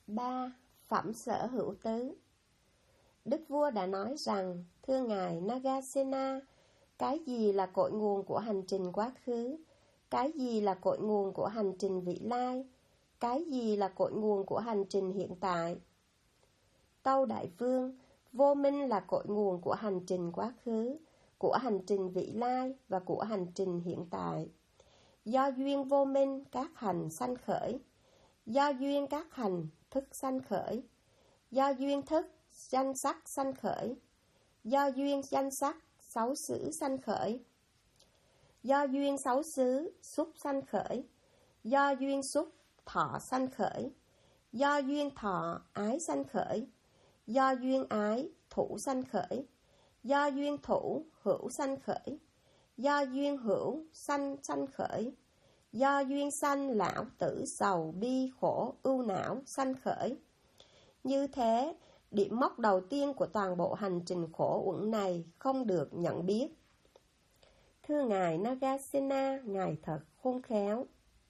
3. Phẩm sở hữu tứ. Đức vua đã nói rằng, thưa ngài Nagasena, cái gì là cội nguồn của hành trình quá khứ? Cái gì là cội nguồn của hành trình vị lai? Cái gì là cội nguồn của hành trình hiện tại? Tâu đại vương, vô minh là cội nguồn của hành trình quá khứ, của hành trình vị lai và của hành trình hiện tại. Do duyên vô minh các hành sanh khởi, do duyên các hành thức sanh khởi, do duyên thức danh sắc sanh khởi, do duyên danh sắc xấu xứ sanh khởi, do duyên xấu xứ xúc sanh khởi, do duyên xúc thọ sanh khởi, do duyên thọ ái sanh khởi, do duyên ái thủ sanh khởi, do duyên thủ hữu sanh khởi, do duyên hữu sanh sanh khởi, do duyên sanh lão tử sầu bi khổ ưu não sanh khởi. Như thế, điểm mốc đầu tiên của toàn bộ hành trình khổ uẩn này không được nhận biết. Thưa ngài Nagasena, ngài thật khôn khéo.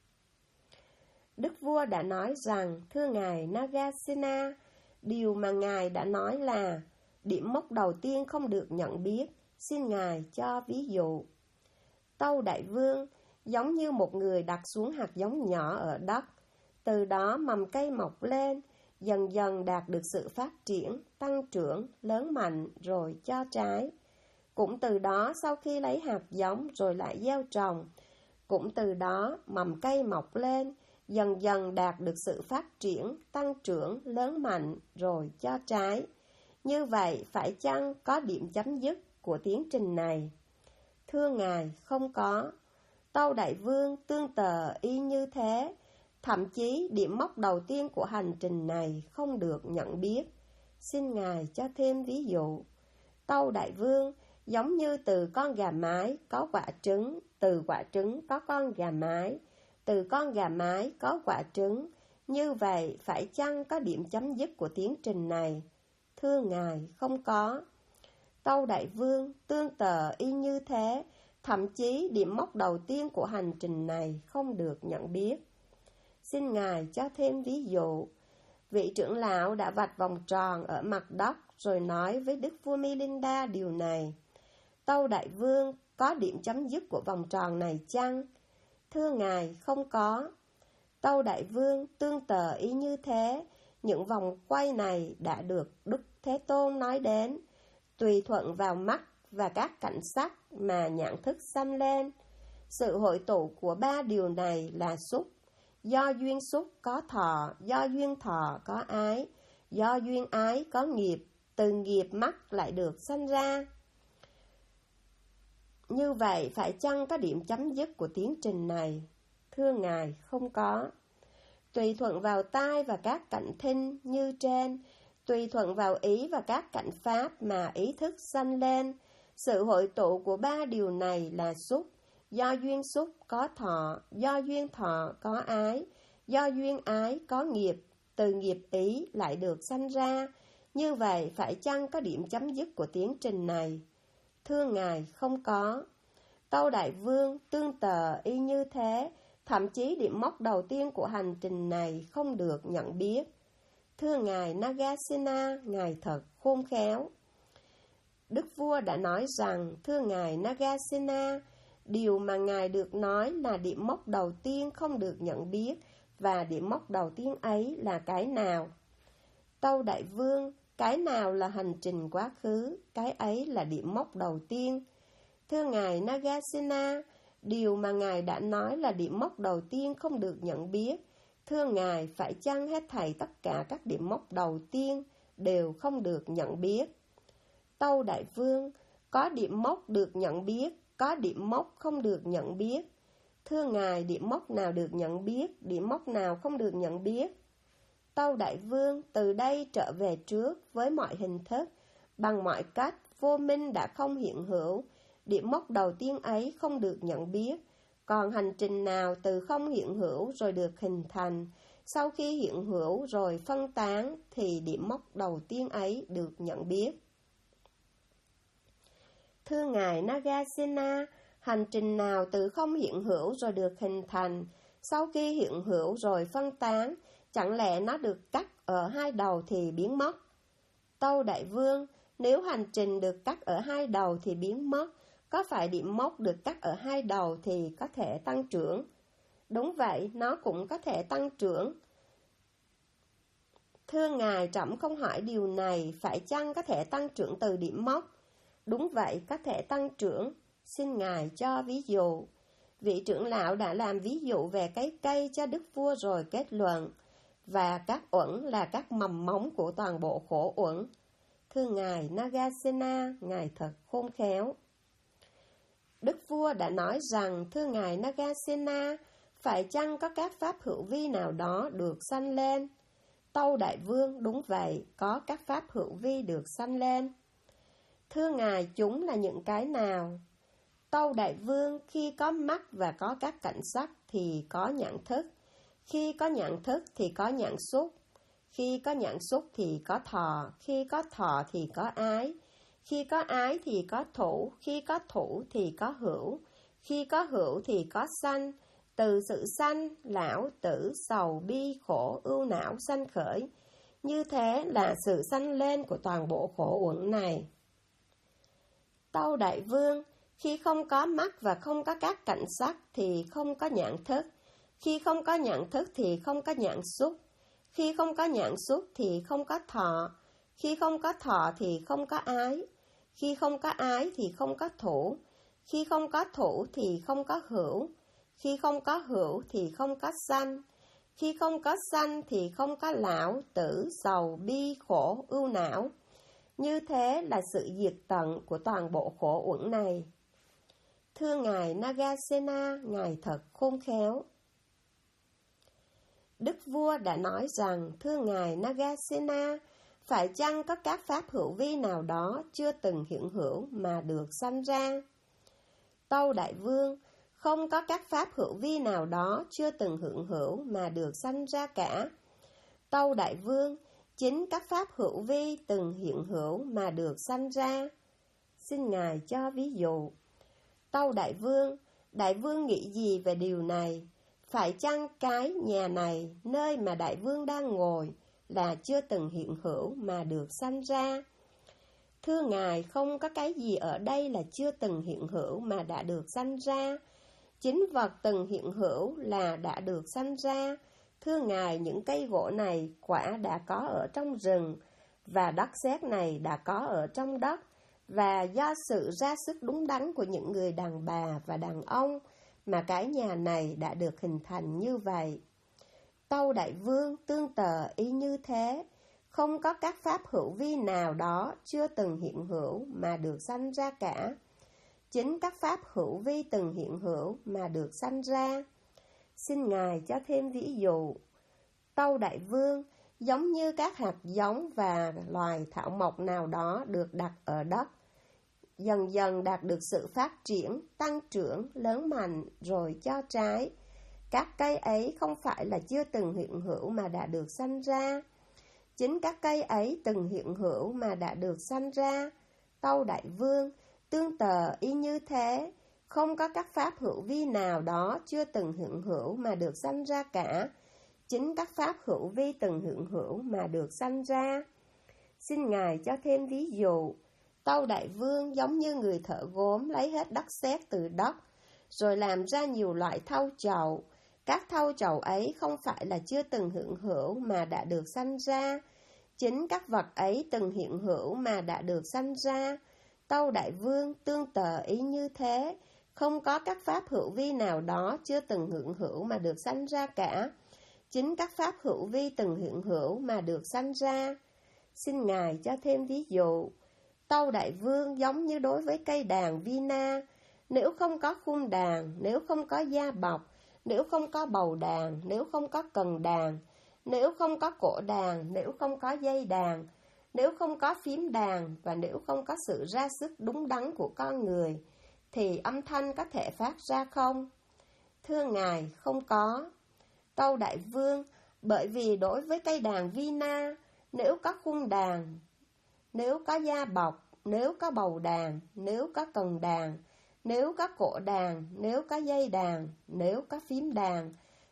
Đức vua đã nói rằng, thưa ngài Nagasena, điều mà ngài đã nói là điểm mốc đầu tiên không được nhận biết. Xin ngài cho ví dụ. Tâu đại vương, giống như một người đặt xuống hạt giống nhỏ ở đất, từ đó mầm cây mọc lên, dần dần đạt được sự phát triển, tăng trưởng, lớn mạnh rồi cho trái. Cũng từ đó sau khi lấy hạt giống rồi lại gieo trồng, cũng từ đó mầm cây mọc lên, dần dần đạt được sự phát triển, tăng trưởng, lớn mạnh rồi cho trái. Như vậy phải chăng có điểm chấm dứt của tiến trình này? Thưa ngài, không có. Tâu đại vương, tương tự y như thế. Thậm chí điểm mốc đầu tiên của hành trình này không được nhận biết. Xin ngài cho thêm ví dụ. Tâu đại vương, giống như từ con gà mái có quả trứng, từ quả trứng có con gà mái, từ con gà mái có quả trứng. Như vậy phải chăng có điểm chấm dứt của tiến trình này? Thưa ngài, không có. Tâu đại vương, tương tự y như thế. Thậm chí điểm mốc đầu tiên của hành trình này không được nhận biết. Xin ngài cho thêm ví dụ. Vị trưởng lão đã vạch vòng tròn ở mặt đất rồi nói với đức vua Milinda điều này. Tâu đại vương, có điểm chấm dứt của vòng tròn này chăng? Thưa ngài, không có. Tâu đại vương, tương tự y như thế. Những vòng quay này đã được Đức Thế Tôn nói đến, tùy thuận vào mắt và các cảnh sắc mà nhãn thức sanh lên. Sự hội tụ của ba điều này là xúc. Do duyên xúc có thọ, do duyên thọ có ái, do duyên ái có nghiệp, từ nghiệp mắt lại được sanh ra. Như vậy phải chăng có điểm chấm dứt của tiến trình này? Thưa ngài, không có. Tùy thuận vào tai và các cảnh thính như trên, tùy thuận vào ý và các cảnh pháp mà ý thức sanh lên. Sự hội tụ của ba điều này là xúc. Do duyên xúc có thọ, do duyên thọ có ái, do duyên ái có nghiệp, từ nghiệp ý lại được sanh ra. Như vậy phải chăng có điểm chấm dứt của tiến trình này? Thưa ngài, không có. Tâu đại vương, tương tự y như thế. Thậm chí điểm mốc đầu tiên của hành trình này không được nhận biết. Thưa ngài Nagasena, ngài thật khôn khéo. Đức vua đã nói rằng, thưa ngài Nagasena, điều mà ngài được nói là điểm mốc đầu tiên không được nhận biết, và điểm mốc đầu tiên ấy là cái nào? Tâu đại vương, cái nào là hành trình quá khứ, cái ấy là điểm mốc đầu tiên. Thưa ngài Nagasena, điều mà ngài đã nói là điểm mốc đầu tiên không được nhận biết. Thưa ngài, phải chăng hết thảy tất cả các điểm mốc đầu tiên đều không được nhận biết? Tâu đại vương, có điểm mốc được nhận biết, có điểm mốc không được nhận biết. Thưa ngài, điểm mốc nào được nhận biết, điểm mốc nào không được nhận biết? Tâu đại vương, từ đây trở về trước với mọi hình thức, bằng mọi cách, vô minh đã không hiện hữu. Điểm mốc đầu tiên ấy không được nhận biết. Còn hành trình nào từ không hiện hữu rồi được hình thành, sau khi hiện hữu rồi phân tán, thì điểm mốc đầu tiên ấy được nhận biết. Thưa ngài Nagasena, hành trình nào từ không hiện hữu rồi được hình thành, sau khi hiện hữu rồi phân tán, Chẳng lẽ nó được cắt ở hai đầu thì biến mất? Tâu Đại Vương, nếu hành trình được cắt ở hai đầu thì biến mất, có phải điểm mốc được cắt ở hai đầu thì có thể tăng trưởng? Đúng vậy, nó cũng có thể tăng trưởng. Thưa Ngài, trẫm không hỏi điều này, phải chăng có thể tăng trưởng từ điểm mốc? Đúng vậy, có thể tăng trưởng. Xin Ngài cho ví dụ. Vị trưởng lão đã làm ví dụ về cái cây cho đức vua rồi kết luận, và các uẩn là các mầm móng của toàn bộ khổ uẩn. Thưa Ngài Nagasena, Ngài thật khôn khéo. Đức vua đã nói rằng, thưa Ngài Nagasena, phải chăng có các pháp hữu vi nào đó được sanh lên? Tâu Đại Vương, đúng vậy, có các pháp hữu vi được sanh lên. Thưa Ngài, chúng là những cái nào? Tâu Đại Vương, khi có mắt và có các cảnh sắc thì có nhãn thức. Khi có nhãn thức thì có nhãn xúc. Khi có nhãn xúc thì có thọ. Khi có thọ thì có ái. Khi có ái thì có thủ. Khi có thủ thì có hữu. Khi có hữu thì có sanh. Từ sự sanh, lão, tử, sầu, bi, khổ, ưu não sanh khởi. Như thế là sự sanh lên của toàn bộ khổ uẩn này. Tâu Đại Vương, khi không có mắt và không có các cảnh sắc thì không có nhãn thức. Khi không có nhãn thức thì không có nhãn xúc. Khi không có nhãn xúc thì không có thọ. Khi không có thọ thì không có ái. Khi không có ái thì không có thủ. Khi không có thủ thì không có hữu. Khi không có hữu thì không có sanh. Khi không có sanh thì không có lão, tử, sầu, bi, khổ, ưu não. Như thế là sự diệt tận của toàn bộ khổ uẩn này. Thưa Ngài Nagasena, Ngài thật khôn khéo. Đức vua đã nói rằng, thưa Ngài Nagasena, phải chăng có các pháp hữu vi nào đó chưa từng hiện hữu mà được sanh ra? Tâu Đại Vương, không có các pháp hữu vi nào đó chưa từng hiện hữu mà được sanh ra cả. Tâu Đại Vương, chính các pháp hữu vi từng hiện hữu mà được sanh ra. Xin Ngài cho ví dụ. Tâu Đại Vương nghĩ gì về điều này? Phải chăng cái nhà này, nơi mà Đại Vương đang ngồi, là chưa từng hiện hữu mà được sanh ra? Thưa Ngài, không có cái gì ở đây là chưa từng hiện hữu mà đã được sanh ra. Chính vật từng hiện hữu là đã được sanh ra. Thưa Ngài, những cây gỗ này quả đã có ở trong rừng, và đất sét này đã có ở trong đất, và do sự ra sức đúng đắn của những người đàn bà và đàn ông mà cái nhà này đã được hình thành như vậy. Tâu Đại Vương, tương tự y như thế, không có các pháp hữu vi nào đó chưa từng hiện hữu mà được sanh ra cả. Chính các pháp hữu vi từng hiện hữu mà được sanh ra. Xin Ngài cho thêm ví dụ. Tâu Đại Vương, giống như các hạt giống và loài thảo mộc nào đó được đặt ở đất, dần dần đạt được sự phát triển, tăng trưởng, lớn mạnh, rồi cho trái. Các cây ấy không phải là chưa từng hiện hữu mà đã được sanh ra. Chính các cây ấy từng hiện hữu mà đã được sanh ra. Tâu Đại Vương, tương tự y như thế, không có các pháp hữu vi nào đó chưa từng hiện hữu mà được sanh ra cả. Chính các pháp hữu vi từng hiện hữu mà được sanh ra. Xin Ngài cho thêm ví dụ. Tâu Đại Vương, giống như người thợ gốm lấy hết đất sét từ đất, rồi làm ra nhiều loại thau chậu. Các thau chậu ấy không phải là chưa từng hiện hữu mà đã được sanh ra. Chính các vật ấy từng hiện hữu mà đã được sanh ra. Tâu Đại Vương, tương tự ý như thế, không có các pháp hữu vi nào đó chưa từng hiện hữu mà được sanh ra cả. Chính các pháp hữu vi từng hiện hữu mà được sanh ra. Xin Ngài cho thêm ví dụ. Tâu Đại Vương, giống như đối với cây đàn vina, nếu không có khung đàn, nếu không có da bọc, nếu không có bầu đàn, nếu không có cần đàn, nếu không có cổ đàn, nếu không có dây đàn, nếu không có phím đàn, và nếu không có sự ra sức đúng đắn của con người, thì âm thanh có thể phát ra không? Thưa Ngài, không có. Tâu Đại Vương, bởi vì đối với cây đàn vina, nếu có khung đàn, nếu có da bọc, nếu có bầu đàn, nếu có cần đàn, nếu có cổ đàn, nếu có dây đàn, nếu có phím đàn,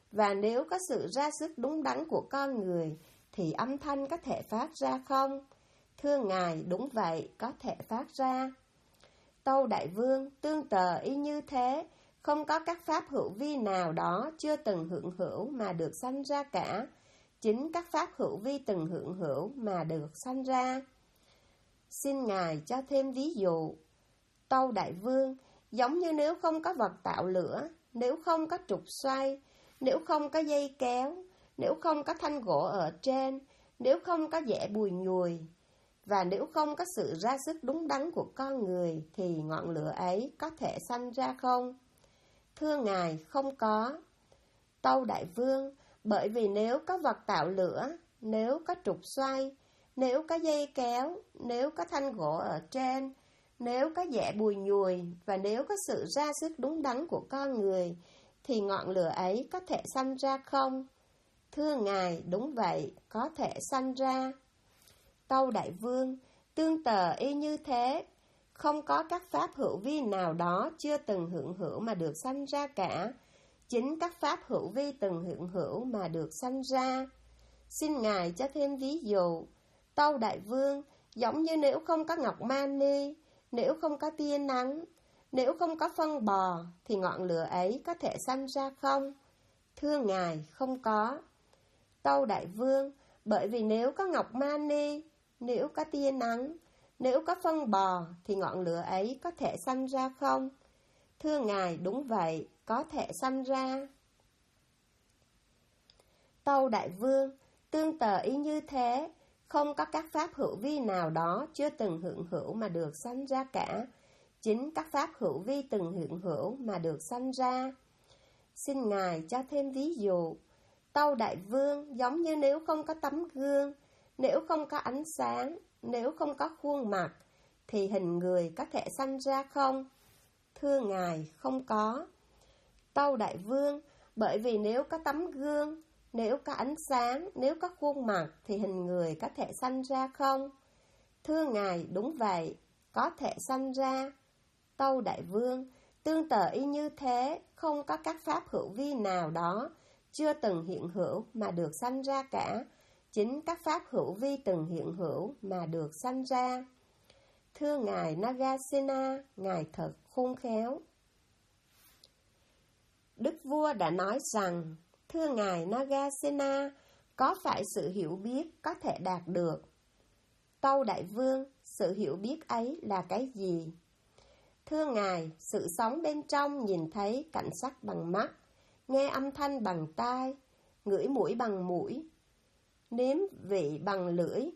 Và nếu có sự ra sức đúng đắn của con người, thì âm thanh có thể phát ra không? Thưa Ngài, đúng vậy, có thể phát ra. Tâu Đại Vương, tương tự y như thế, không có các pháp hữu vi nào đó chưa từng hiện hữu mà được sanh ra cả. Chính các pháp hữu vi từng hiện hữu mà được sanh ra. Xin Ngài cho thêm ví dụ. Tâu Đại Vương, giống như nếu không có vật tạo lửa, nếu không có trục xoay, nếu không có dây kéo, nếu không có thanh gỗ ở trên, nếu không có dẻ bùi nhùi, và nếu không có sự ra sức đúng đắn của con người, thì ngọn lửa ấy có thể sanh ra không? Thưa Ngài, không có. Tâu Đại Vương, bởi vì nếu có vật tạo lửa, nếu có trục xoay, nếu có dây kéo, nếu có thanh gỗ ở trên, nếu có dẻ bùi nhùi, và nếu có sự ra sức đúng đắn của con người, thì ngọn lửa ấy có thể sanh ra không? Thưa Ngài, đúng vậy, có thể sanh ra. Tâu Đại Vương, tương tự y như thế, không có các pháp hữu vi nào đó chưa từng hiện hữu mà được sanh ra cả. Chính các pháp hữu vi từng hiện hữu mà được sanh ra. Xin Ngài cho thêm ví dụ. Tâu Đại Vương, giống như nếu không có ngọc mani, nếu không có tia nắng, nếu không có phân bò, thì ngọn lửa ấy có thể sanh ra không? Thưa Ngài, không có. Tâu Đại Vương, bởi vì nếu có ngọc mani, nếu có tia nắng, nếu có phân bò, thì ngọn lửa ấy có thể sanh ra không? Thưa Ngài, đúng vậy, có thể sanh ra. Tâu Đại Vương, tương tự y như thế, không có các pháp hữu vi nào đó chưa từng hiện hữu mà được sanh ra cả. Chính các pháp hữu vi từng hiện hữu mà được sanh ra. Xin Ngài cho thêm ví dụ. Tâu Đại Vương, giống như nếu không có tấm gương, nếu không có ánh sáng, nếu không có khuôn mặt, thì hình người có thể sanh ra không? Thưa Ngài, không có. Tâu Đại Vương, bởi vì nếu có tấm gương, nếu có ánh sáng, nếu có khuôn mặt, thì hình người có thể sanh ra không? Thưa Ngài, đúng vậy, có thể sanh ra. Tâu Đại Vương, tương tự y như thế, không có các pháp hữu vi nào đó chưa từng hiện hữu mà được sanh ra cả. Chính các pháp hữu vi từng hiện hữu mà được sanh ra. Thưa Ngài Nagasena, Ngài thật khôn khéo. Đức vua đã nói rằng, thưa Ngài Nagasena, có phải sự hiểu biết có thể đạt được? Tâu Đại Vương, sự hiểu biết ấy là cái gì? Thưa Ngài, sự sống bên trong nhìn thấy cảnh sắc bằng mắt, nghe âm thanh bằng tai, ngửi mũi bằng mũi, nếm vị bằng lưỡi,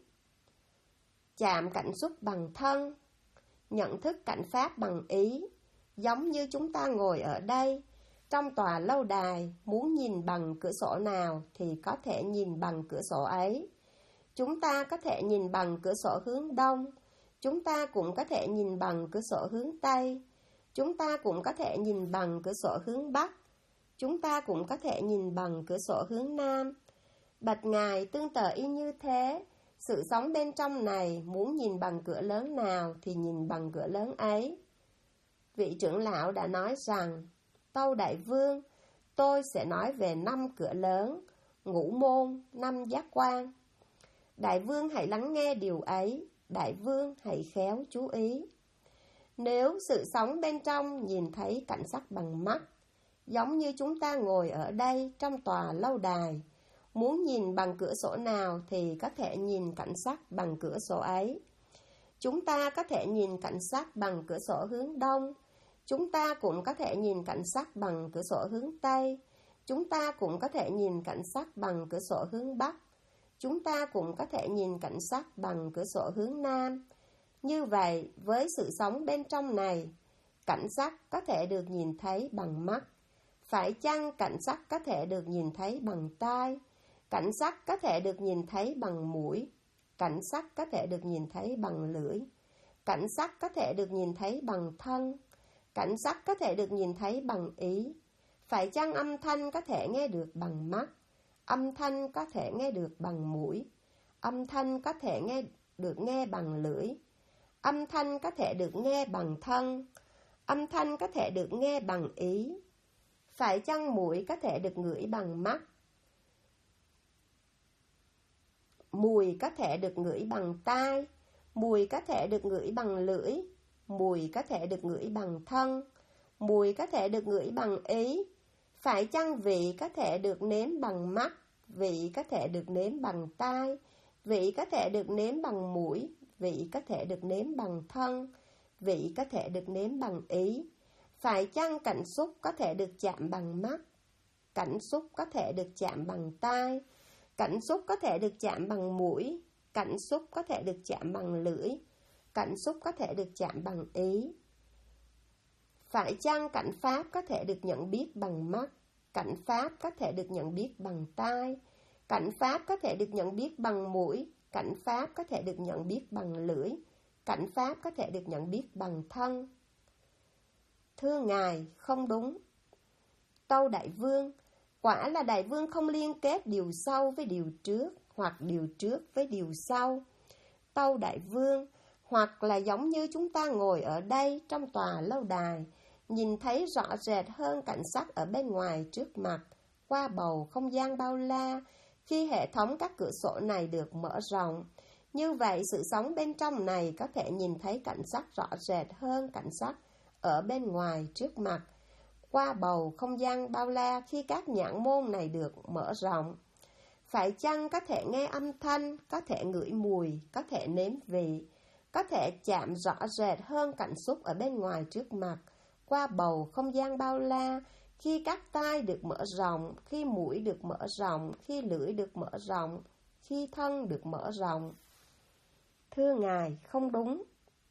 chạm cảm xúc bằng thân, nhận thức cảnh pháp bằng ý. Giống như chúng ta ngồi ở đây, trong tòa lâu đài, muốn nhìn bằng cửa sổ nào thì có thể nhìn bằng cửa sổ ấy. Chúng ta có thể nhìn bằng cửa sổ hướng đông, chúng ta cũng có thể nhìn bằng cửa sổ hướng tây, chúng ta cũng có thể nhìn bằng cửa sổ hướng bắc, chúng ta cũng có thể nhìn bằng cửa sổ hướng nam. Bạch Ngài, tương tự y như thế, sự sống bên trong này muốn nhìn bằng cửa lớn nào thì nhìn bằng cửa lớn ấy. Vị trưởng lão đã nói rằng, Tâu Đại Vương, tôi sẽ nói về 5 cửa lớn, ngũ môn, 5 giác quan. Đại Vương hãy lắng nghe điều ấy, Đại Vương hãy khéo chú ý. Nếu sự sống bên trong nhìn thấy cảnh sắc bằng mắt, giống như chúng ta ngồi ở đây trong tòa lâu đài, muốn nhìn bằng cửa sổ nào thì có thể nhìn cảnh sắc bằng cửa sổ ấy. Chúng ta có thể nhìn cảnh sắc bằng cửa sổ hướng đông, chúng ta cũng có thể nhìn cảnh sắc bằng cửa sổ hướng tây, chúng ta cũng có thể nhìn cảnh sắc bằng cửa sổ hướng bắc, chúng ta cũng có thể nhìn cảnh sắc bằng cửa sổ hướng nam. Như vậy, với sự sống bên trong này, cảnh sắc có thể được nhìn thấy bằng mắt. Phải chăng cảnh sắc có thể được nhìn thấy bằng tai? Cảnh sắc có thể được nhìn thấy bằng mũi. Cảnh sắc có thể được nhìn thấy bằng lưỡi. Cảnh sắc có thể được nhìn thấy bằng thân. Cảnh sắc có thể được nhìn thấy bằng ý. Phải chăng âm thanh có thể nghe được bằng mắt? Âm thanh có thể nghe được bằng mũi. Âm thanh có thể được nghe bằng lưỡi. Âm thanh có thể được nghe bằng thân. Âm thanh có thể được nghe bằng ý. Phải chăng muỗi có thể được ngửi bằng mắt? Mùi có thể được ngửi bằng tai, mùi có thể được ngửi bằng lưỡi, mùi có thể được ngửi bằng thân, mùi có thể được ngửi bằng ý. Phải chăng vị có thể được nếm bằng mắt, vị có thể được nếm bằng tai, vị có thể được nếm bằng mũi, vị có thể được nếm bằng thân, vị có thể được nếm bằng ý. Phải chăng cảm xúc có thể được chạm bằng mắt, cảm xúc có thể được chạm bằng tai, cảm xúc có thể được chạm bằng mũi, cảm xúc có thể được chạm bằng lưỡi, cảm xúc có thể được chạm bằng ý. Phải chăng cảnh pháp có thể được nhận biết bằng mắt, cảnh pháp có thể được nhận biết bằng tai, cảnh pháp có thể được nhận biết bằng mũi, cảnh pháp có thể được nhận biết bằng lưỡi, cảnh pháp có thể được nhận biết bằng thân? Thưa Ngài, không đúng. Tâu Đại Vương, quả là Đại Vương không liên kết điều sau với điều trước, hoặc điều trước với điều sau. Tâu Đại Vương, hoặc là giống như chúng ta ngồi ở đây trong tòa lâu đài, nhìn thấy rõ rệt hơn cảnh sắc ở bên ngoài trước mặt, qua bầu không gian bao la, khi hệ thống các cửa sổ này được mở rộng. Như vậy, sự sống bên trong này có thể nhìn thấy cảnh sắc rõ rệt hơn cảnh sắc ở bên ngoài trước mặt, qua bầu không gian bao la khi các nhãn môn này được mở rộng. Phải chăng có thể nghe âm thanh, có thể ngửi mùi, có thể nếm vị, có thể chạm rõ rệt hơn cảm xúc ở bên ngoài trước mặt, qua bầu không gian bao la, khi các tai được mở rộng, khi mũi được mở rộng, khi lưỡi được mở rộng, khi thân được mở rộng? Thưa Ngài, không đúng.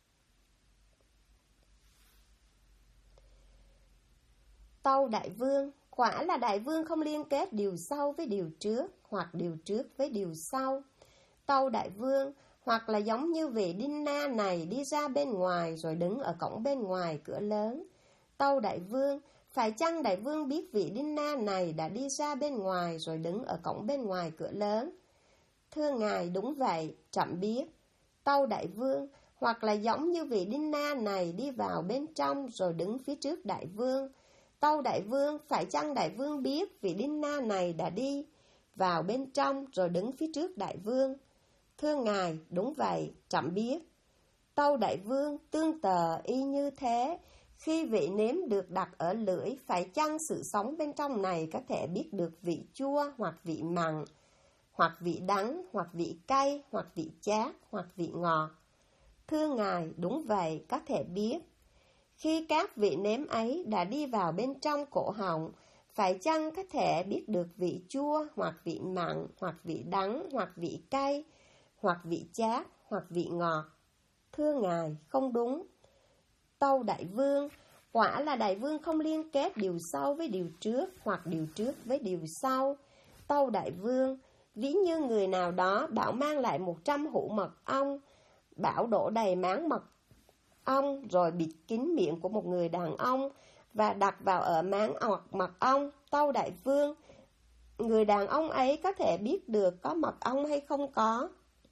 Tâu Đại Vương, quả là Đại Vương không liên kết điều sau với điều trước, hoặc điều trước với điều sau. Tâu Đại Vương, hoặc là giống như vị Đinh Na này đi ra bên ngoài rồi đứng ở cổng bên ngoài cửa lớn. Tâu Đại Vương, phải chăng Đại Vương biết vị Đinh Na này đã đi ra bên ngoài rồi đứng ở cổng bên ngoài cửa lớn? Thưa Ngài, đúng vậy, trẫm biết. Tâu Đại Vương, hoặc là giống như vị Đinh Na này đi vào bên trong rồi đứng phía trước Đại Vương. Tâu Đại Vương, phải chăng Đại Vương biết vị Đinh Na này đã đi vào bên trong rồi đứng phía trước Đại Vương? Thưa Ngài, đúng vậy, trẫm biết. Tâu Đại Vương, tương tự y như thế, khi vị nếm được đặt ở lưỡi, phải chăng sự sống bên trong này có thể biết được vị chua hoặc vị mặn, hoặc vị đắng, hoặc vị cay, hoặc vị chát, hoặc vị ngọt? Thưa Ngài, đúng vậy, có thể biết. Khi các vị nếm ấy đã đi vào bên trong cổ họng, phải chăng có thể biết được vị chua, hoặc vị mặn, hoặc vị đắng, hoặc vị cay, hoặc vị chát, hoặc vị ngọt? Thưa Ngài, không đúng. Tâu Đại Vương, quả là Đại Vương không liên kết điều sau với điều trước, hoặc điều trước với điều sau. Tâu Đại Vương, ví như người nào đó bảo mang lại 100 hũ mật ong, bảo đổ đầy máng mật ong rồi bịt kín miệng của một người đàn ông và đặt vào ở máng mật ong. Tâu Đại Vương, người đàn ông ấy có thể biết được có mật ong hay không có?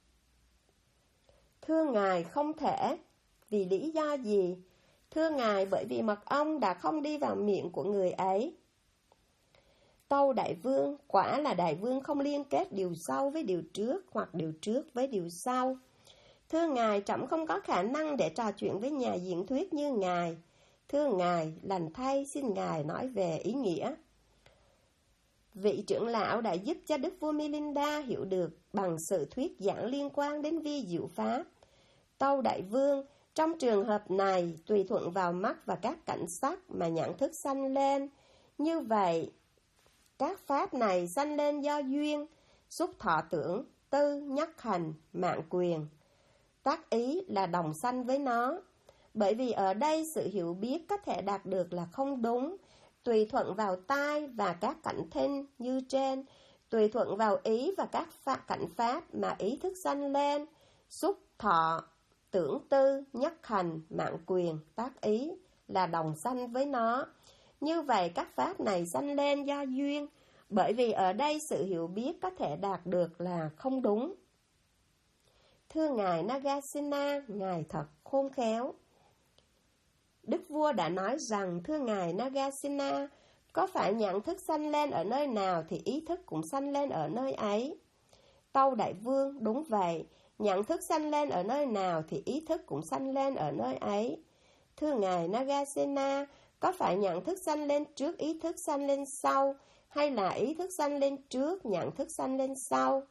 Thưa Ngài, không thể. Vì lý do gì? Thưa Ngài, bởi vì mật ong đã không đi vào miệng của người ấy. Tâu Đại Vương, quả là Đại Vương không liên kết điều sau với điều trước, hoặc điều trước với điều sau. Thưa Ngài, trẫm không có khả năng để trò chuyện với nhà diễn thuyết như Ngài. Thưa Ngài, lành thay xin Ngài nói về ý nghĩa. Vị trưởng lão đã giúp cho Đức vua Milinda hiểu được bằng sự thuyết giảng liên quan đến vi diệu pháp. Tâu Đại Vương, trong trường hợp này, tùy thuận vào mắt và các cảnh sắc mà nhãn thức sanh lên. Như vậy, các pháp này sanh lên do duyên, xúc thọ tưởng, tư, nhất hành, mạng quyền. Tác ý là đồng sanh với nó. Bởi vì ở đây sự hiểu biết có thể đạt được là không đúng, tùy thuận vào tai và các cảnh thinh như trên, tùy thuận vào ý và các cảnh pháp mà ý thức sanh lên, xúc thọ, tưởng tư, nhất hành, mạng quyền, tác ý là đồng sanh với nó. Như vậy các pháp này sanh lên do duyên, bởi vì ở đây sự hiểu biết có thể đạt được là không đúng. Thưa Ngài Nagasena, Ngài thật khôn khéo. Đức vua đã nói rằng, thưa Ngài Nagasena, Có phải nhận thức sanh lên ở nơi nào thì ý thức cũng sanh lên ở nơi ấy? Tâu Đại Vương, đúng vậy, nhận thức sanh lên ở nơi nào thì ý thức cũng sanh lên ở nơi ấy. Thưa Ngài Nagasena, có phải nhận thức sanh lên trước ý thức sanh lên sau, hay là ý thức sanh lên trước, nhận thức sanh lên sau?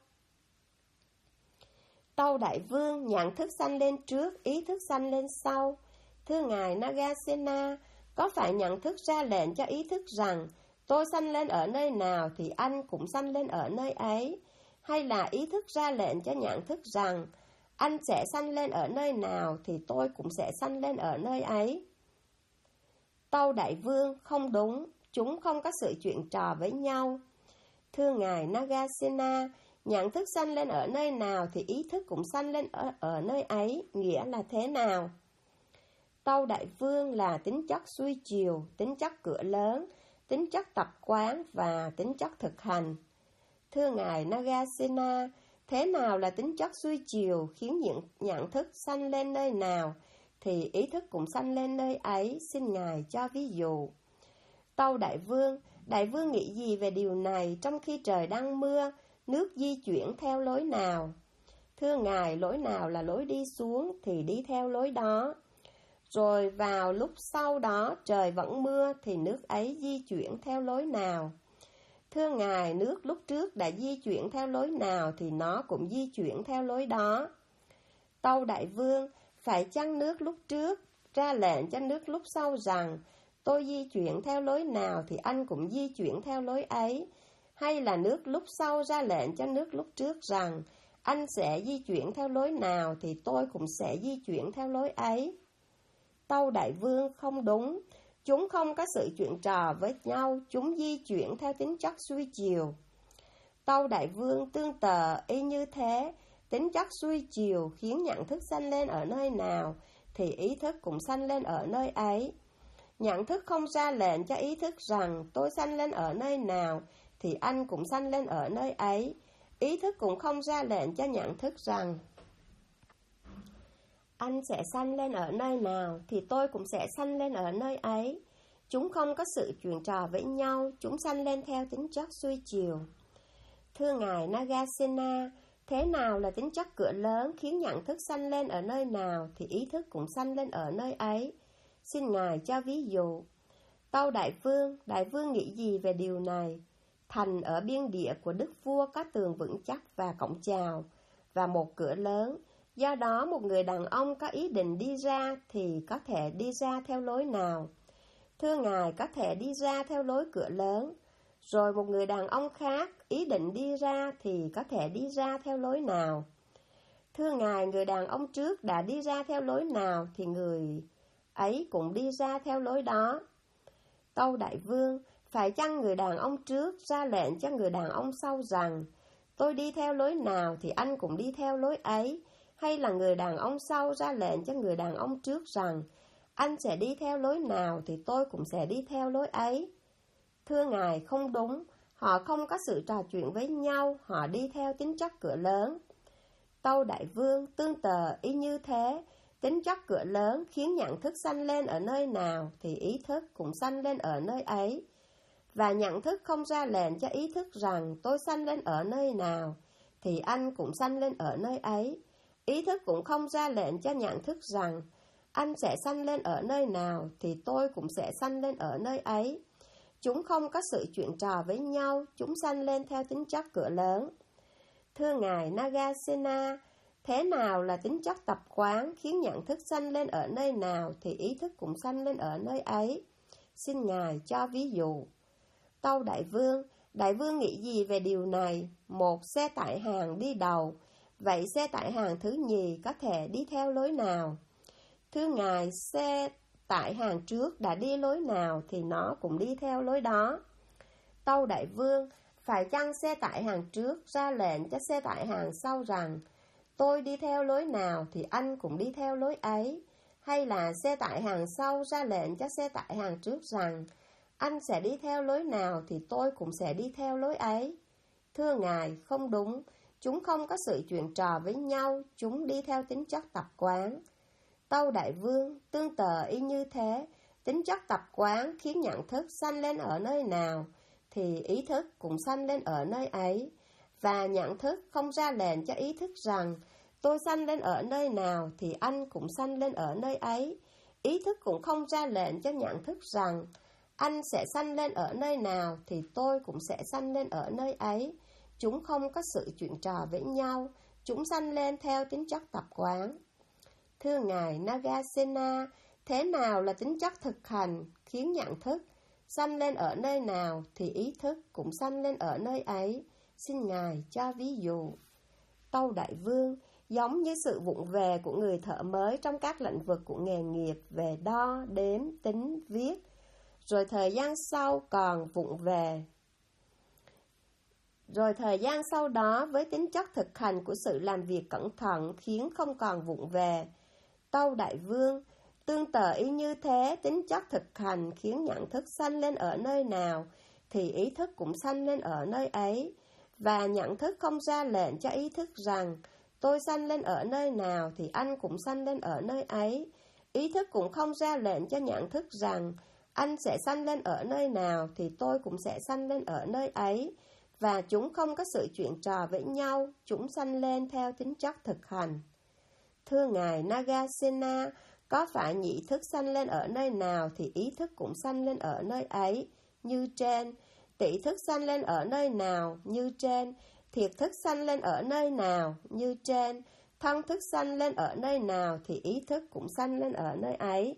Tâu Đại Vương, nhận thức sanh lên trước, ý thức sanh lên sau. Thưa Ngài Nagasena, có phải nhận thức ra lệnh cho ý thức rằng tôi sanh lên ở nơi nào thì anh cũng sanh lên ở nơi ấy, hay là ý thức ra lệnh cho nhận thức rằng anh sẽ sanh lên ở nơi nào thì tôi cũng sẽ sanh lên ở nơi ấy? Tâu Đại Vương, không đúng, chúng không có sự chuyện trò với nhau. Thưa Ngài Nagasena, nhận thức sanh lên ở nơi nào thì ý thức cũng sanh lên ở nơi ấy, nghĩa là thế nào? Tâu Đại Vương là tính chất suy chiều, tính chất cửa lớn, tính chất tập quán và tính chất thực hành. Thưa Ngài Nagasena, thế nào là tính chất suy chiều khiến nhận thức sanh lên nơi nào thì ý thức cũng sanh lên nơi ấy, xin Ngài cho ví dụ. Tâu Đại Vương nghĩ gì về điều này trong khi trời đang mưa, nước di chuyển theo lối nào? Thưa Ngài, lối nào là lối đi xuống thì đi theo lối đó. Rồi vào lúc sau đó trời vẫn mưa thì nước ấy di chuyển theo lối nào? Thưa Ngài, nước lúc trước đã di chuyển theo lối nào thì nó cũng di chuyển theo lối đó. Tâu Đại Vương, phải chăng nước lúc trước ra lệnh cho nước lúc sau rằng tôi di chuyển theo lối nào thì anh cũng di chuyển theo lối ấy, hay là nước lúc sau ra lệnh cho nước lúc trước rằng anh sẽ di chuyển theo lối nào thì tôi cũng sẽ di chuyển theo lối ấy? Tâu Đại Vương, không đúng, chúng không có sự chuyện trò với nhau, chúng di chuyển theo tính chất suy chiều. Tâu Đại Vương, tương tự y như thế, tính chất suy chiều khiến nhận thức sanh lên ở nơi nào thì ý thức cũng sanh lên ở nơi ấy. Nhận thức không ra lệnh cho ý thức rằng tôi sanh lên ở nơi nào thì anh cũng sanh lên ở nơi ấy. Ý thức cũng không ra lệnh cho nhận thức rằng anh sẽ sanh lên ở nơi nào thì tôi cũng sẽ sanh lên ở nơi ấy. Chúng không có sự chuyện trò với nhau, chúng sanh lên theo tính chất suy chiều. Thưa Ngài Nagasena, thế nào là tính chất cửa lớn khiến nhận thức sanh lên ở nơi nào thì ý thức cũng sanh lên ở nơi ấy? Xin Ngài cho ví dụ. Tâu Đại Vương nghĩ gì về điều này? Thành ở biên địa của đức vua có tường vững chắc và cổng chào, và một cửa lớn. Do đó một người đàn ông có ý định đi ra thì có thể đi ra theo lối nào? Thưa Ngài, có thể đi ra theo lối cửa lớn. Rồi một người đàn ông khác ý định đi ra thì có thể đi ra theo lối nào? Thưa Ngài, người đàn ông trước đã đi ra theo lối nào thì người ấy cũng đi ra theo lối đó. Tâu Đại Vương, phải chăng người đàn ông trước ra lệnh cho người đàn ông sau rằng tôi đi theo lối nào thì anh cũng đi theo lối ấy, hay là người đàn ông sau ra lệnh cho người đàn ông trước rằng anh sẽ đi theo lối nào thì tôi cũng sẽ đi theo lối ấy? Thưa Ngài, không đúng, họ không có sự trò chuyện với nhau, họ đi theo tính chất cửa lớn. Tâu Đại Vương, tương tự y như thế, tính chất cửa lớn khiến nhận thức sanh lên ở nơi nào thì ý thức cũng sanh lên ở nơi ấy. Và nhận thức không ra lệnh cho ý thức rằng tôi sanh lên ở nơi nào thì anh cũng sanh lên ở nơi ấy. Ý thức cũng không ra lệnh cho nhận thức rằng anh sẽ sanh lên ở nơi nào thì tôi cũng sẽ sanh lên ở nơi ấy. Chúng không có sự chuyện trò với nhau, chúng sanh lên theo tính chất cửa lớn. Thưa Ngài Nagasena, thế nào là tính chất tập quán khiến nhận thức sanh lên ở nơi nào thì ý thức cũng sanh lên ở nơi ấy? Xin Ngài cho ví dụ. Tâu Đại Vương nghĩ gì về điều này? Một xe tải hàng đi đầu, vậy xe tải hàng thứ nhì có thể đi theo lối nào? Thưa Ngài, xe tải hàng trước đã đi lối nào thì nó cũng đi theo lối đó. Tâu Đại Vương, phải chăng xe tải hàng trước ra lệnh cho xe tải hàng sau rằng tôi đi theo lối nào thì anh cũng đi theo lối ấy, hay là xe tải hàng sau ra lệnh cho xe tải hàng trước rằng anh sẽ đi theo lối nào thì tôi cũng sẽ đi theo lối ấy? Thưa Ngài, không đúng, chúng không có sự chuyện trò với nhau, chúng đi theo tính chất tập quán. Tâu Đại Vương, tương tự y như thế, tính chất tập quán khiến nhận thức sanh lên ở nơi nào, thì ý thức cũng sanh lên ở nơi ấy. Và nhận thức không ra lệnh cho ý thức rằng tôi sanh lên ở nơi nào thì anh cũng sanh lên ở nơi ấy. Ý thức cũng không ra lệnh cho nhận thức rằng anh sẽ sanh lên ở nơi nào thì tôi cũng sẽ sanh lên ở nơi ấy. Chúng không có sự chuyện trò với nhau, chúng sanh lên theo tính chất tập quán. Thưa Ngài Nagasena, thế nào là tính chất thực hành khiến nhận thức sanh lên ở nơi nào thì ý thức cũng sanh lên ở nơi ấy? Xin Ngài cho ví dụ. Tâu Đại Vương, giống như sự vụng về của người thợ mới trong các lĩnh vực của nghề nghiệp về đo, đếm, tính, viết, rồi thời gian sau còn vụng về. Rồi thời gian sau đó với tính chất thực hành của sự làm việc cẩn thận khiến không còn vụng về. Tâu Đại Vương, tương tự y như thế, tính chất thực hành khiến nhận thức sanh lên ở nơi nào thì ý thức cũng sanh lên ở nơi ấy. Và nhận thức không ra lệnh cho ý thức rằng tôi sanh lên ở nơi nào thì anh cũng sanh lên ở nơi ấy. Ý thức cũng không ra lệnh cho nhận thức rằng anh sẽ sanh lên ở nơi nào thì tôi cũng sẽ sanh lên ở nơi ấy. Và chúng không có sự chuyện trò với nhau, chúng sanh lên theo tính chất thực hành. Thưa Ngài Nagasena, có phải nhị thức sanh lên ở nơi nào thì ý thức cũng sanh lên ở nơi ấy, như trên. Tỷ thức sanh lên ở nơi nào, như trên. Thiệt thức sanh lên ở nơi nào, như trên. Thân thức sanh lên ở nơi nào thì ý thức cũng sanh lên ở nơi ấy.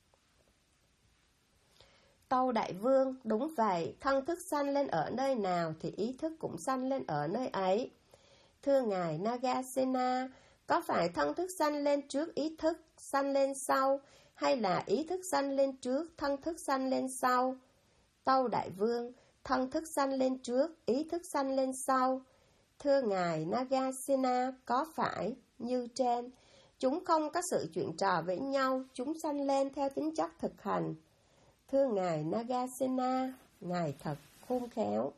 Tâu Đại Vương, đúng vậy, thân thức sanh lên ở nơi nào thì ý thức cũng sanh lên ở nơi ấy. Thưa Ngài Nagasena, có phải thân thức sanh lên trước ý thức sanh lên sau, hay là ý thức sanh lên trước, thân thức sanh lên sau? Tâu Đại Vương, thân thức sanh lên trước, ý thức sanh lên sau. Thưa Ngài Nagasena, có phải như trên, chúng không có sự chuyện trò với nhau, chúng sanh lên theo tính chất thực hành. Thưa Ngài Nagasena, Ngài thật khôn khéo.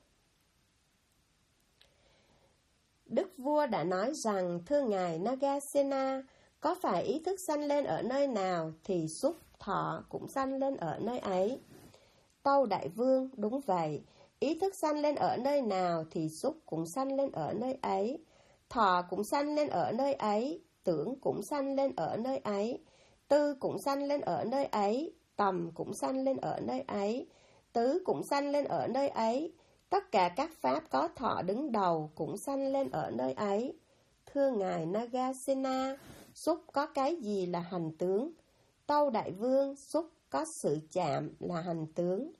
Đức vua đã nói rằng, thưa Ngài Nagasena, có phải ý thức sanh lên ở nơi nào thì xúc thọ cũng sanh lên ở nơi ấy? Tâu Đại Vương, đúng vậy, ý thức sanh lên ở nơi nào thì xúc cũng sanh lên ở nơi ấy, thọ cũng sanh lên ở nơi ấy, tưởng cũng sanh lên ở nơi ấy, tư cũng sanh lên ở nơi ấy, tầm cũng sanh lên ở nơi ấy, tứ cũng sanh lên ở nơi ấy, tất cả các pháp có thọ đứng đầu cũng sanh lên ở nơi ấy. Thưa Ngài Nagasena, xúc có cái gì là hành tướng? Tâu Đại Vương, xúc có sự chạm là hành tướng.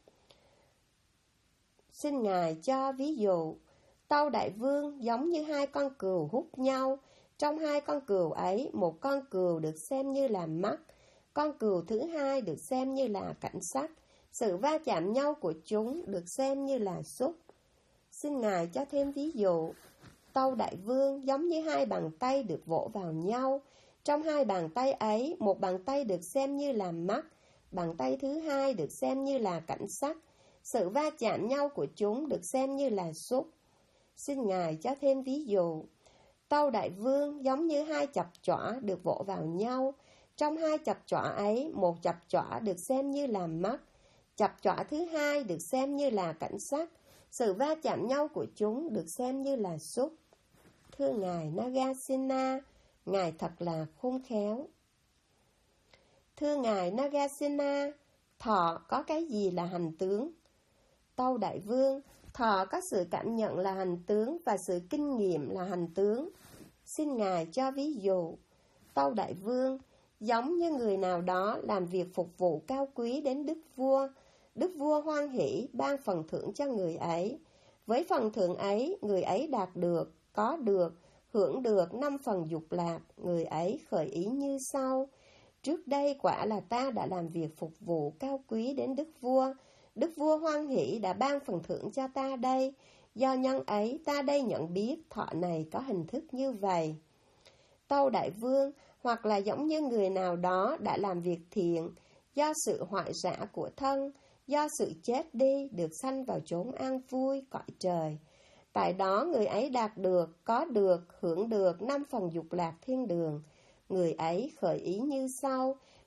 Xin Ngài cho ví dụ. Tâu Đại Vương, giống như hai con cừu hút nhau. Trong hai con cừu ấy, một con cừu được xem như là mắt, con cừu thứ hai được xem như là cảnh sắc. Sự va chạm nhau của chúng được xem như là xúc. Xin Ngài cho thêm ví dụ. Tâu Đại Vương, giống như hai bàn tay được vỗ vào nhau. Trong hai bàn tay ấy, một bàn tay được xem như là mắt, bàn tay thứ hai được xem như là cảnh sắc. Sự va chạm nhau của chúng được xem như là xúc. Xin Ngài cho thêm ví dụ. Tâu Đại Vương, giống như hai chập chỏ được vỗ vào nhau. Trong hai chập chỏ ấy, một chập chỏ được xem như là mắt, chập chỏ thứ hai được xem như là cảnh sắc. Sự va chạm nhau của chúng được xem như là xúc. Thưa Ngài Nagasena, Ngài thật là khôn khéo. Thưa Ngài Nagasena, thọ có cái gì là hành tướng? Tâu Đại Vương, thọ có sự cảm nhận là hành tướng và sự kinh nghiệm là hành tướng. Xin Ngài cho ví dụ. Tâu Đại Vương, giống như người nào đó làm việc phục vụ cao quý đến Đức vua hoan hỷ ban phần thưởng cho người ấy. Với phần thưởng ấy, người ấy đạt được, có được, hưởng được 5 phần dục lạc. Người ấy khởi ý như sau. Trước đây quả là ta đã làm việc phục vụ cao quý đến Đức vua hoan hỷ đã ban phần thưởng cho ta đây. Do nhân ấy ta đây nhận biết thọ này có hình thức như vậy. Tâu Đại Vương, hoặc là giống như người nào đó đã làm việc thiện, do sự hoại rã của thân, do sự chết đi, được sanh vào chốn an vui, cõi trời. Tại đó người ấy đạt được, có được, hưởng được 5 phần dục lạc thiên đường. Người ấy khởi ý như sau.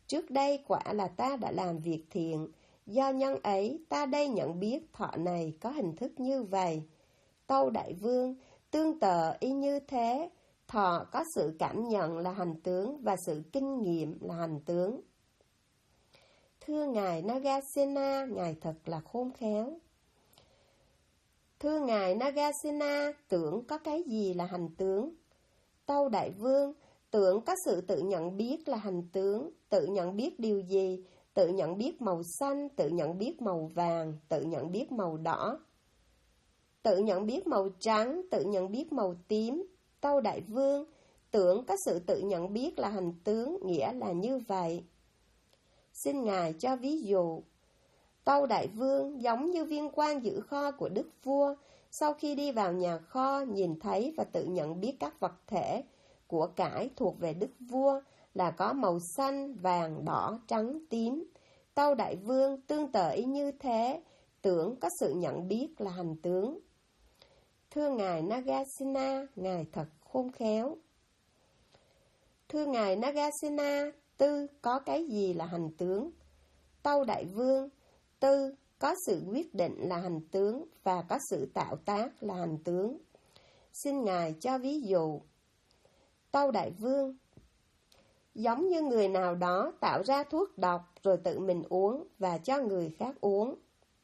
Trước đây quả là ta đã làm việc thiện, do nhân ấy ta đây nhận biết thọ này có hình thức như vậy. Tâu Đại Vương, tương tự y như thế, thọ có sự cảm nhận là hành tướng và sự kinh nghiệm là hành tướng. Thưa Ngài Nagasena, Ngài thật là khôn khéo. Thưa Ngài Nagasena, tưởng có cái gì là hành tướng? Tâu Đại Vương, tưởng có sự tự nhận biết là hành tướng. Tự nhận biết điều gì? Tự nhận biết màu xanh, tự nhận biết màu vàng, tự nhận biết màu đỏ, tự nhận biết màu trắng, tự nhận biết màu tím. Tâu Đại Vương, tưởng có sự tự nhận biết là hành tướng, nghĩa là như vậy. Xin Ngài cho ví dụ. Tâu Đại Vương, giống như viên quan giữ kho của đức vua, sau khi đi vào nhà kho, nhìn thấy và tự nhận biết các vật thể của cải thuộc về đức vua là có màu xanh, vàng, đỏ, trắng, tím. Tâu Đại Vương, tương tự y như thế, tưởng có sự nhận biết là hành tướng. Thưa Ngài Nagasena, Ngài thật khôn khéo. Thưa Ngài Nagasena, tư có cái gì là hành tướng? Tâu Đại Vương, tư có sự quyết định là hành tướng và có sự tạo tác là hành tướng. Xin Ngài cho ví dụ. Tâu Đại Vương, giống như người nào đó tạo ra thuốc độc rồi tự mình uống và cho người khác uống.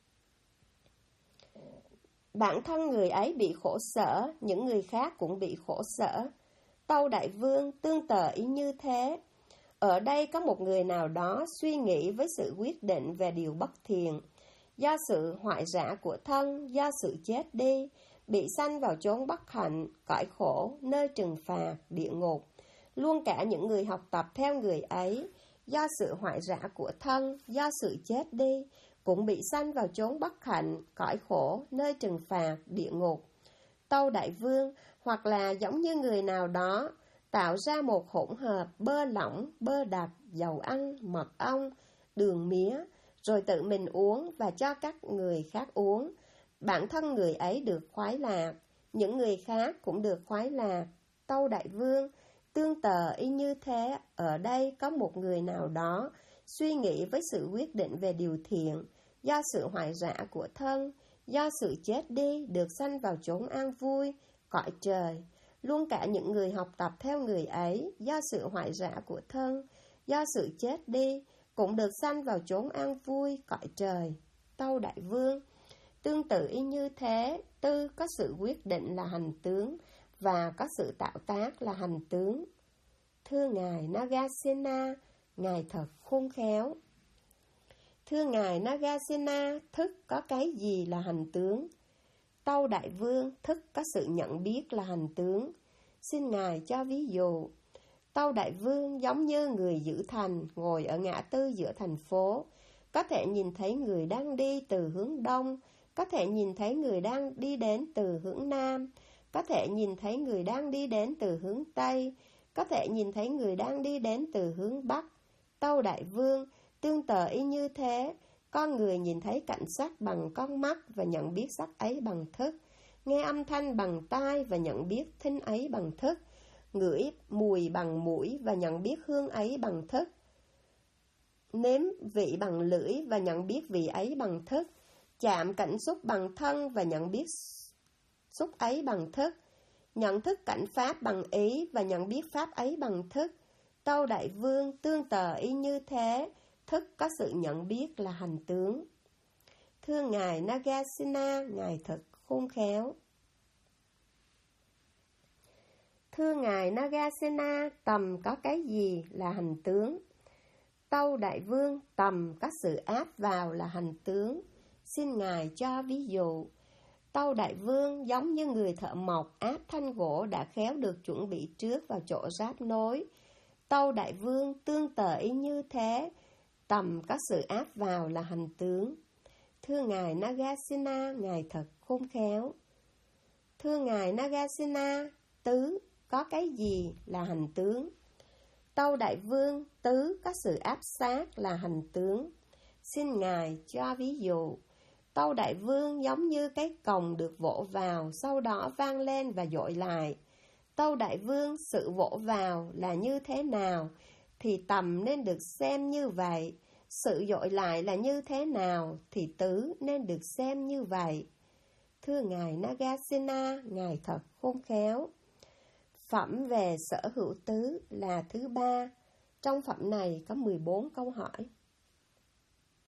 Bản thân người ấy bị khổ sở, những người khác cũng bị khổ sở. Tâu Đại Vương, tương tự ý như thế. Ở đây có một người nào đó suy nghĩ với sự quyết định về điều bất thiện. Do sự hoại rã của thân, do sự chết đi, bị sanh vào chốn bất hạnh, cõi khổ, nơi trừng phạt, địa ngục. Luôn cả những người học tập theo người ấy, do sự hoại rã của thân, do sự chết đi, cũng bị sanh vào chốn bất hạnh, cõi khổ, nơi trừng phạt, địa ngục. Tâu Đại Vương, hoặc là giống như người nào đó, tạo ra một hỗn hợp bơ lỏng, bơ đặc, dầu ăn, mật ong, đường mía, rồi tự mình uống và cho các người khác uống. Bản thân người ấy được khoái lạc, những người khác cũng được khoái lạc. Tâu Đại Vương, tương tự y như thế, ở đây có một người nào đó suy nghĩ với sự quyết định về điều thiện, do sự hoại rã của thân, do sự chết đi, được sanh vào chốn an vui, cõi trời. Luôn cả những người học tập theo người ấy, do sự hoại rã của thân, do sự chết đi, cũng được sanh vào chốn an vui, cõi trời. Tâu Đại Vương, tương tự y như thế, tư có sự quyết định là hành tướng, và có sự tạo tác là hành tướng. Thưa Ngài Nagasena, Ngài thật khôn khéo. Thưa Ngài Nagasena, thức có cái gì là hành tướng? Tâu Đại Vương, thức có sự nhận biết là hành tướng. Xin Ngài cho ví dụ. Tâu Đại Vương, giống như người giữ thành, ngồi ở ngã tư giữa thành phố, có thể nhìn thấy người đang đi từ hướng đông, có thể nhìn thấy người đang đi đến từ hướng nam, có thể nhìn thấy người đang đi đến từ hướng tây, có thể nhìn thấy người đang đi đến từ hướng bắc. Tâu Đại Vương, tương tự y như thế, con người nhìn thấy cảnh sắc bằng con mắt và nhận biết sắc ấy bằng thức, nghe âm thanh bằng tai và nhận biết thính ấy bằng thức, ngửi mùi bằng mũi và nhận biết hương ấy bằng thức, nếm vị bằng lưỡi và nhận biết vị ấy bằng thức, chạm cảnh xúc bằng thân và nhận biết xúc ấy bằng thức, nhận thức cảnh pháp bằng ý và nhận biết pháp ấy bằng thức. Tâu Đại Vương, tương tự y như thế, thức có sự nhận biết là hành tướng. Thưa Ngài Nagasena, Ngài thật khôn khéo. Thưa Ngài Nagasena, tầm có cái gì là hành tướng? Tâu Đại Vương, tầm có sự áp vào là hành tướng. Xin Ngài cho ví dụ. Tâu Đại Vương, giống như người thợ mộc áp thanh gỗ đã khéo được chuẩn bị trước vào chỗ ráp nối. Tâu Đại Vương, tương tự y như thế, tầm có sự áp vào là hành tướng. Thưa Ngài Nagasena, Ngài thật khôn khéo. Thưa Ngài Nagasena, tứ có cái gì là hành tướng? Tâu Đại Vương, tứ có sự áp sát là hành tướng. Xin Ngài cho ví dụ. Tâu Đại Vương, giống như cái còng được vỗ vào, sau đó vang lên và dội lại. Tâu Đại Vương, sự vỗ vào là như thế nào? thì tầm nên được xem như vậy. Sự dội lại là như thế nào thì tứ nên được xem như vậy. Thưa Ngài Nagasena, Ngài thật khôn khéo. Phẩm về sở hữu tứ là thứ ba. Trong phẩm này có 14 câu hỏi.